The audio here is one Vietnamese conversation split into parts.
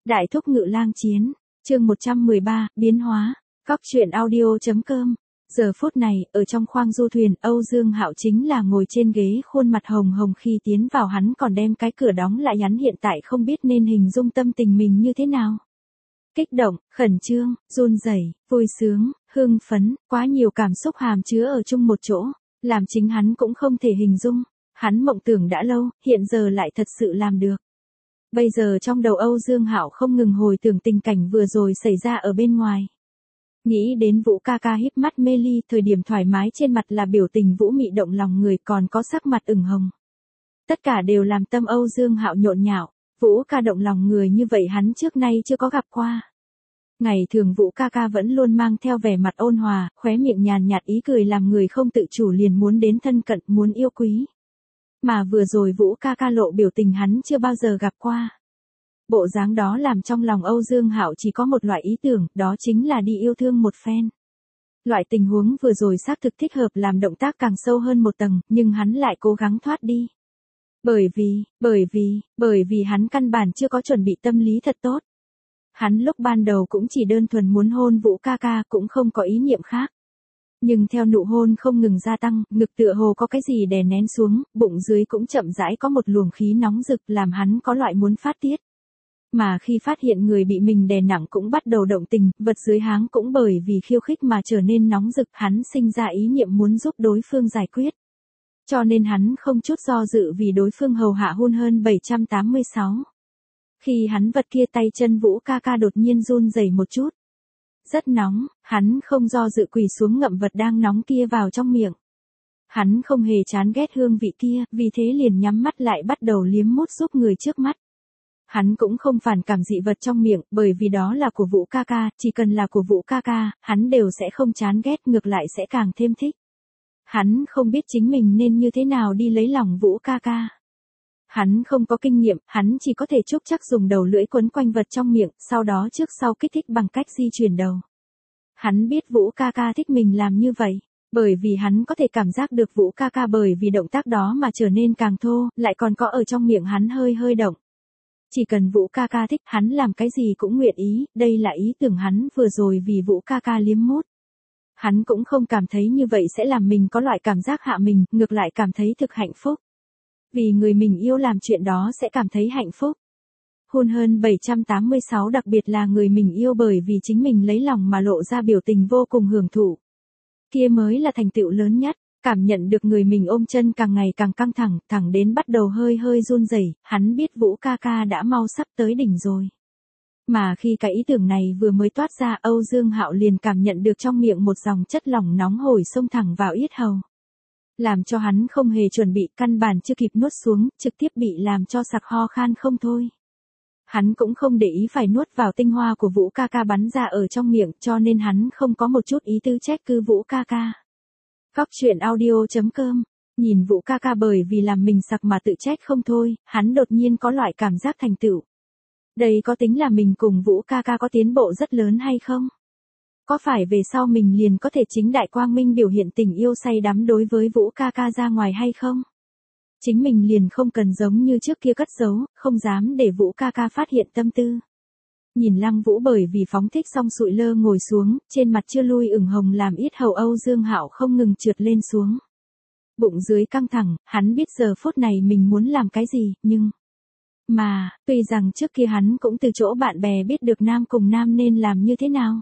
Đại thúc ngự lang chiến, chương 113, biến hóa, Cóc truyện audio.com. Giờ phút này, ở trong khoang du thuyền, Âu Dương Hạo chính là ngồi trên ghế, khuôn mặt hồng hồng khi tiến vào, hắn còn đem cái cửa đóng lại, hắn hiện tại không biết nên hình dung tâm tình mình như thế nào. Kích động, khẩn trương, run rẩy, vui sướng, hưng phấn, quá nhiều cảm xúc hàm chứa ở chung một chỗ, làm chính hắn cũng không thể hình dung. Hắn mộng tưởng đã lâu, hiện giờ lại thật sự làm được. Bây giờ trong đầu Âu Dương Hạo không ngừng hồi tưởng tình cảnh vừa rồi xảy ra ở bên ngoài. Nghĩ đến Vũ ca ca híp mắt mê ly, thời điểm thoải mái trên mặt là biểu tình vũ mị động lòng người, còn có sắc mặt ửng hồng. Tất cả đều làm tâm Âu Dương Hạo nhộn nhạo. Vũ ca động lòng người như vậy hắn trước nay chưa có gặp qua. Ngày thường Vũ ca ca vẫn luôn mang theo vẻ mặt ôn hòa, khóe miệng nhàn nhạt ý cười làm người không tự chủ liền muốn đến thân cận, muốn yêu quý. Mà vừa rồi Vũ ca ca lộ biểu tình hắn chưa bao giờ gặp qua. Bộ dáng đó làm trong lòng Âu Dương Hạo chỉ có một loại ý tưởng, đó chính là đi yêu thương một phen. Loại tình huống vừa rồi xác thực thích hợp làm động tác càng sâu hơn một tầng, nhưng hắn lại cố gắng thoát đi. Bởi vì hắn căn bản chưa có chuẩn bị tâm lý thật tốt. Hắn lúc ban đầu cũng chỉ đơn thuần muốn hôn Vũ ca ca, cũng không có ý niệm khác. Nhưng theo nụ hôn không ngừng gia tăng, ngực tựa hồ có cái gì đè nén xuống, bụng dưới cũng chậm rãi có một luồng khí nóng rực làm hắn có loại muốn phát tiết. Mà khi phát hiện người bị mình đè nặng cũng bắt đầu động tình, vật dưới háng cũng bởi vì khiêu khích mà trở nên nóng rực, hắn sinh ra ý niệm muốn giúp đối phương giải quyết. Cho nên hắn không chút do dự vì đối phương hầu hạ hôn hơn 786. Khi hắn vật kia tay chân Vũ ca ca đột nhiên run rẩy một chút. Rất nóng, hắn không do dự quỳ xuống ngậm vật đang nóng kia vào trong miệng. Hắn không hề chán ghét hương vị kia, vì thế liền nhắm mắt lại bắt đầu liếm mút giúp người trước mắt. Hắn cũng không phản cảm dị vật trong miệng, bởi vì đó là của Vũ ca ca, chỉ cần là của Vũ ca ca, hắn đều sẽ không chán ghét, ngược lại sẽ càng thêm thích. Hắn không biết chính mình nên như thế nào đi lấy lòng Vũ ca ca. Hắn không có kinh nghiệm, hắn chỉ có thể trúc chắc dùng đầu lưỡi quấn quanh vật trong miệng, sau đó trước sau kích thích bằng cách di chuyển đầu. Hắn biết Vũ ca ca thích mình làm như vậy, bởi vì hắn có thể cảm giác được Vũ ca ca bởi vì động tác đó mà trở nên càng thô, lại còn có ở trong miệng hắn hơi hơi động. Chỉ cần Vũ ca ca thích, hắn làm cái gì cũng nguyện ý, đây là ý tưởng hắn vừa rồi vì Vũ ca ca liếm mút. Hắn cũng không cảm thấy như vậy sẽ làm mình có loại cảm giác hạ mình, ngược lại cảm thấy thực hạnh phúc. Vì người mình yêu làm chuyện đó sẽ cảm thấy hạnh phúc. Hôn hơn 786 đặc biệt là người mình yêu bởi vì chính mình lấy lòng mà lộ ra biểu tình vô cùng hưởng thụ. Kia mới là thành tựu lớn nhất, cảm nhận được người mình ôm chân càng ngày càng căng thẳng, thẳng đến bắt đầu hơi hơi run rẩy, hắn biết Vũ ca ca đã mau sắp tới đỉnh rồi. Mà khi cái ý tưởng này vừa mới toát ra, Âu Dương Hạo liền cảm nhận được trong miệng một dòng chất lỏng nóng hổi xông thẳng vào yết hầu. Làm cho hắn không hề chuẩn bị, căn bản chưa kịp nuốt xuống, trực tiếp bị làm cho sặc ho khan không thôi. Hắn cũng không để ý phải nuốt vào tinh hoa của Vũ ca ca bắn ra ở trong miệng, cho nên hắn không có một chút ý tư trách cứ Vũ ca ca. Cóc truyện audio.com. Nhìn Vũ ca ca bởi vì làm mình sặc mà tự trách không thôi, hắn đột nhiên có loại cảm giác thành tựu. Đây có tính là mình cùng Vũ ca ca có tiến bộ rất lớn hay không? Có phải về sau mình liền có thể chính đại quang minh biểu hiện tình yêu say đắm đối với Vũ ca ca ra ngoài hay không? Chính mình liền không cần giống như trước kia cất giấu, không dám để Vũ ca ca phát hiện tâm tư. Nhìn Lăng Vũ bởi vì phóng thích xong sụi lơ ngồi xuống, trên mặt chưa lui ửng hồng làm yết hầu Âu Dương Hạo không ngừng trượt lên xuống. Bụng dưới căng thẳng, hắn biết giờ phút này mình muốn làm cái gì, nhưng... Mà, tuy rằng trước kia hắn cũng từ chỗ bạn bè biết được nam cùng nam nên làm như thế nào.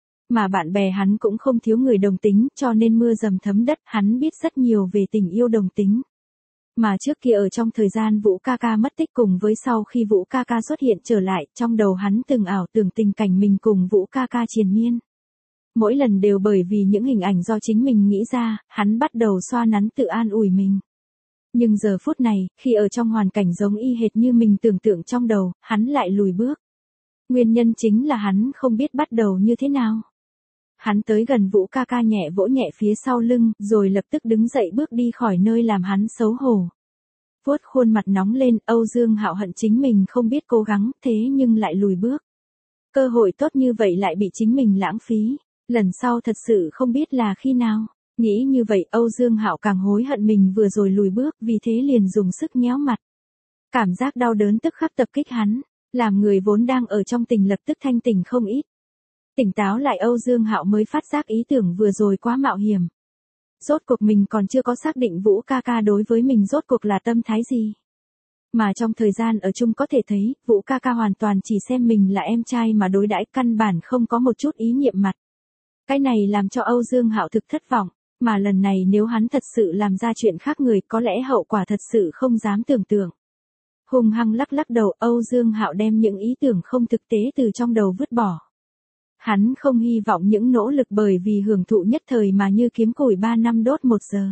Mà bạn bè hắn cũng không thiếu người đồng tính, cho nên mưa dầm thấm đất, hắn biết rất nhiều về tình yêu đồng tính. Mà trước kia ở trong thời gian Vũ ca ca mất tích cùng với sau khi Vũ ca ca xuất hiện trở lại, trong đầu hắn từng ảo tưởng tình cảnh mình cùng Vũ ca ca triền miên. Mỗi lần đều bởi vì những hình ảnh do chính mình nghĩ ra, hắn bắt đầu xoa nắn tự an ủi mình. Nhưng giờ phút này, khi ở trong hoàn cảnh giống y hệt như mình tưởng tượng trong đầu, hắn lại lùi bước. Nguyên nhân chính là hắn không biết bắt đầu như thế nào. Hắn tới gần Vũ ca ca nhẹ vỗ nhẹ phía sau lưng, rồi lập tức đứng dậy bước đi khỏi nơi làm hắn xấu hổ. Vuốt khuôn mặt nóng lên, Âu Dương Hạo hận chính mình không biết cố gắng, thế nhưng lại lùi bước. Cơ hội tốt như vậy lại bị chính mình lãng phí, lần sau thật sự không biết là khi nào. Nghĩ như vậy, Âu Dương Hạo càng hối hận mình vừa rồi lùi bước, vì thế liền dùng sức nhéo mặt. Cảm giác đau đớn tức khắc tập kích hắn, Làm người vốn đang ở trong tình lập tức thanh tỉnh không ít. Tỉnh táo lại Âu Dương Hạo mới phát giác ý tưởng vừa rồi quá mạo hiểm. Rốt cuộc mình còn chưa có xác định Vũ ca ca đối với mình rốt cuộc là tâm thái gì. Mà trong thời gian ở chung có thể thấy, Vũ ca ca hoàn toàn chỉ xem mình là em trai mà đối đãi, căn bản không có một chút ý niệm mặt. Cái này làm cho Âu Dương Hạo thực thất vọng, mà lần này nếu hắn thật sự làm ra chuyện khác người có lẽ hậu quả thật sự không dám tưởng tượng. Hung hăng lắc lắc đầu, Âu Dương Hạo đem những ý tưởng không thực tế từ trong đầu vứt bỏ. Hắn không hy vọng những nỗ lực bởi vì hưởng thụ nhất thời mà như kiếm củi 3 năm đốt 1 giờ.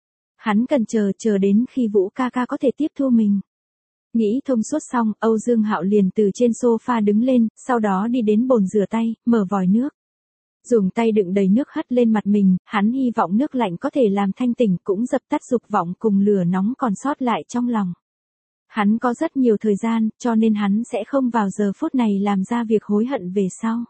Hắn cần chờ đến khi Vũ ca ca có thể tiếp thu mình. Nghĩ thông suốt xong, Âu Dương Hạo liền từ trên sofa đứng lên, sau đó đi đến bồn rửa tay, mở vòi nước. Dùng tay đựng đầy nước hất lên mặt mình, hắn hy vọng nước lạnh có thể làm thanh tỉnh, cũng dập tắt dục vọng cùng lửa nóng còn sót lại trong lòng. Hắn có rất nhiều thời gian, cho nên hắn sẽ không vào giờ phút này làm ra việc hối hận về sau.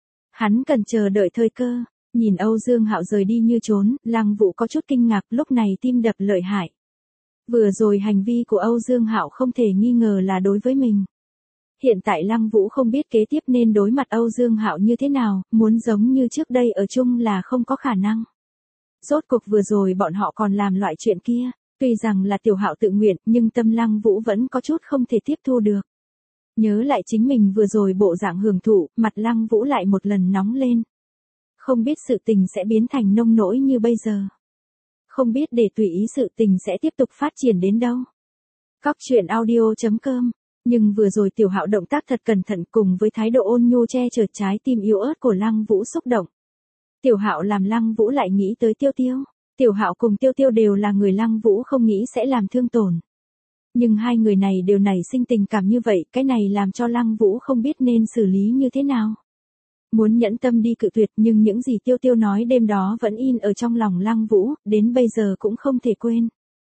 Hắn cần chờ đợi thời cơ. Nhìn Âu Dương Hạo rời đi như trốn, Lăng Vũ có chút kinh ngạc, lúc này tim đập lợi hại. Vừa rồi hành vi của Âu Dương Hạo không thể nghi ngờ là đối với mình. Hiện tại Lăng Vũ không biết kế tiếp nên đối mặt Âu Dương Hạo như thế nào, muốn giống như trước đây ở chung là không có khả năng. Rốt cuộc vừa rồi bọn họ còn làm loại chuyện kia, tuy rằng là Tiểu Hạo tự nguyện, nhưng tâm Lăng Vũ vẫn có chút không thể tiếp thu được. Nhớ lại chính mình vừa rồi bộ dạng hưởng thụ, mặt Lăng Vũ lại một lần nóng lên. Không biết sự tình sẽ biến thành nông nỗi như bây giờ. Không biết để tùy ý sự tình sẽ tiếp tục phát triển đến đâu. Cóc truyện audio.com. Nhưng vừa rồi Tiểu Hạo động tác thật cẩn thận cùng với thái độ ôn nhu che chở trái tim yếu ớt của Lăng Vũ xúc động. Tiểu Hạo làm Lăng Vũ lại nghĩ tới Tiêu Tiêu. Tiểu Hạo cùng Tiêu Tiêu đều là người Lăng Vũ không nghĩ sẽ làm thương tổn. Nhưng hai người này đều nảy sinh tình cảm như vậy, cái này làm cho Lăng Vũ không biết nên xử lý như thế nào. Muốn nhẫn tâm đi cự tuyệt, nhưng những gì Tiêu Tiêu nói đêm đó vẫn in ở trong lòng Lăng Vũ, đến bây giờ cũng không thể quên.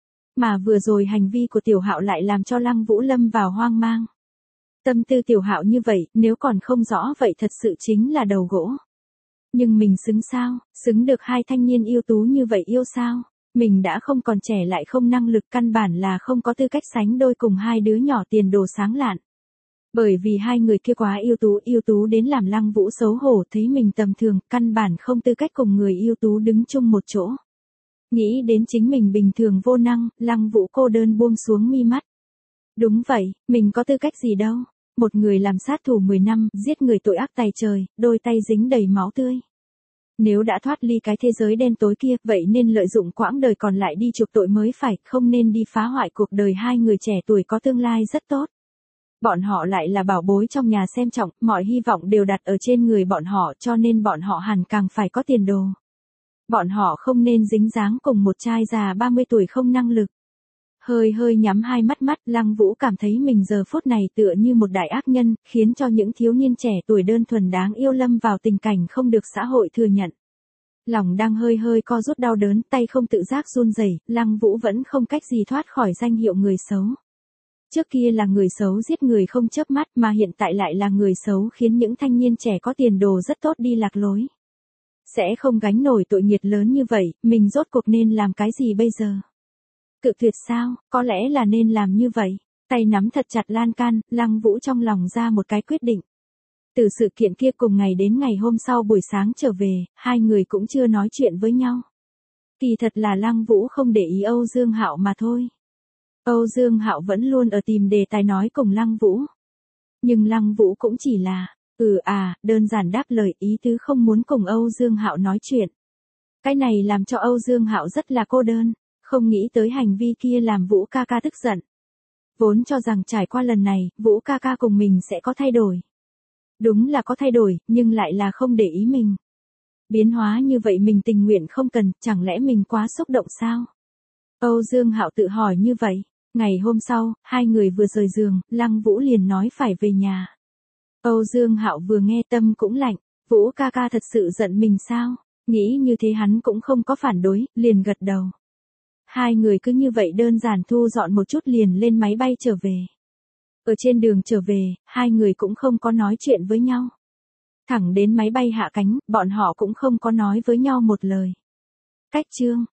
Mà vừa rồi hành vi của Tiểu Hạo lại làm cho Lăng Vũ lâm vào hoang mang. Tâm tư Tiểu Hạo như vậy, nếu còn không rõ vậy thật sự chính là đầu gỗ. Nhưng mình xứng sao, xứng được hai thanh niên ưu tú như vậy yêu sao? Mình đã không còn trẻ lại không năng lực, căn bản là không có tư cách sánh đôi cùng hai đứa nhỏ tiền đồ sáng lạn. Bởi vì hai người kia quá ưu tú đến làm Lăng Vũ xấu hổ, thấy mình tầm thường, căn bản không tư cách cùng người ưu tú đứng chung một chỗ. Nghĩ đến chính mình bình thường vô năng, Lăng Vũ cô đơn buông xuống mi mắt. Đúng vậy, mình có tư cách gì đâu. Một người làm sát thủ 10 năm, giết người tội ác tày trời, đôi tay dính đầy máu tươi. Nếu đã thoát ly cái thế giới đen tối kia, vậy nên lợi dụng quãng đời còn lại đi chuộc tội mới phải, không nên đi phá hoại cuộc đời hai người trẻ tuổi có tương lai rất tốt. Bọn họ lại là bảo bối trong nhà xem trọng, mọi hy vọng đều đặt ở trên người bọn họ, cho nên bọn họ hẳn càng phải có tiền đồ. Bọn họ không nên dính dáng cùng một trai già 30 tuổi không năng lực. Hơi nhắm hai mắt, Lăng Vũ cảm thấy mình giờ phút này tựa như một đại ác nhân, khiến cho những thiếu niên trẻ tuổi đơn thuần đáng yêu lâm vào tình cảnh không được xã hội thừa nhận. Lòng đang hơi co rút đau đớn, tay không tự giác run rẩy, Lăng Vũ vẫn không cách gì thoát khỏi danh hiệu người xấu. Trước kia là người xấu giết người không chớp mắt, mà hiện tại lại là người xấu khiến những thanh niên trẻ có tiền đồ rất tốt đi lạc lối. Sẽ không gánh nổi tội nghiệp lớn như vậy, mình rốt cuộc nên làm cái gì bây giờ? Cự tuyệt sao, có lẽ là nên làm như vậy. Tay nắm thật chặt lan can, Lăng Vũ trong lòng ra một cái quyết định. Từ sự kiện kia cùng ngày đến ngày hôm sau buổi sáng trở về, hai người cũng chưa nói chuyện với nhau. Kỳ thật là Lăng Vũ không để ý Âu Dương Hạo mà thôi. Âu Dương Hạo vẫn luôn ở tìm đề tài nói cùng Lăng Vũ. Nhưng Lăng Vũ cũng chỉ là, đơn giản đáp lời, ý tứ không muốn cùng Âu Dương Hạo nói chuyện. Cái này làm cho Âu Dương Hạo rất là cô đơn, không nghĩ tới hành vi kia làm Vũ ca ca tức giận. Vốn cho rằng trải qua lần này, Vũ ca ca cùng mình sẽ có thay đổi. Đúng là có thay đổi, nhưng lại là không để ý mình. Biến hóa như vậy mình tình nguyện không cần, chẳng lẽ mình quá xúc động sao? Âu Dương Hạo tự hỏi như vậy. Ngày hôm sau, hai người vừa rời giường, Lăng Vũ liền nói phải về nhà. Âu Dương Hạo vừa nghe tâm cũng lạnh, Vũ ca ca thật sự giận mình sao? Nghĩ như thế hắn cũng không có phản đối, liền gật đầu. Hai người cứ như vậy đơn giản thu dọn một chút liền lên máy bay trở về. Ở trên đường trở về, hai người cũng không có nói chuyện với nhau. Thẳng đến máy bay hạ cánh, bọn họ cũng không có nói với nhau một lời. Cách chương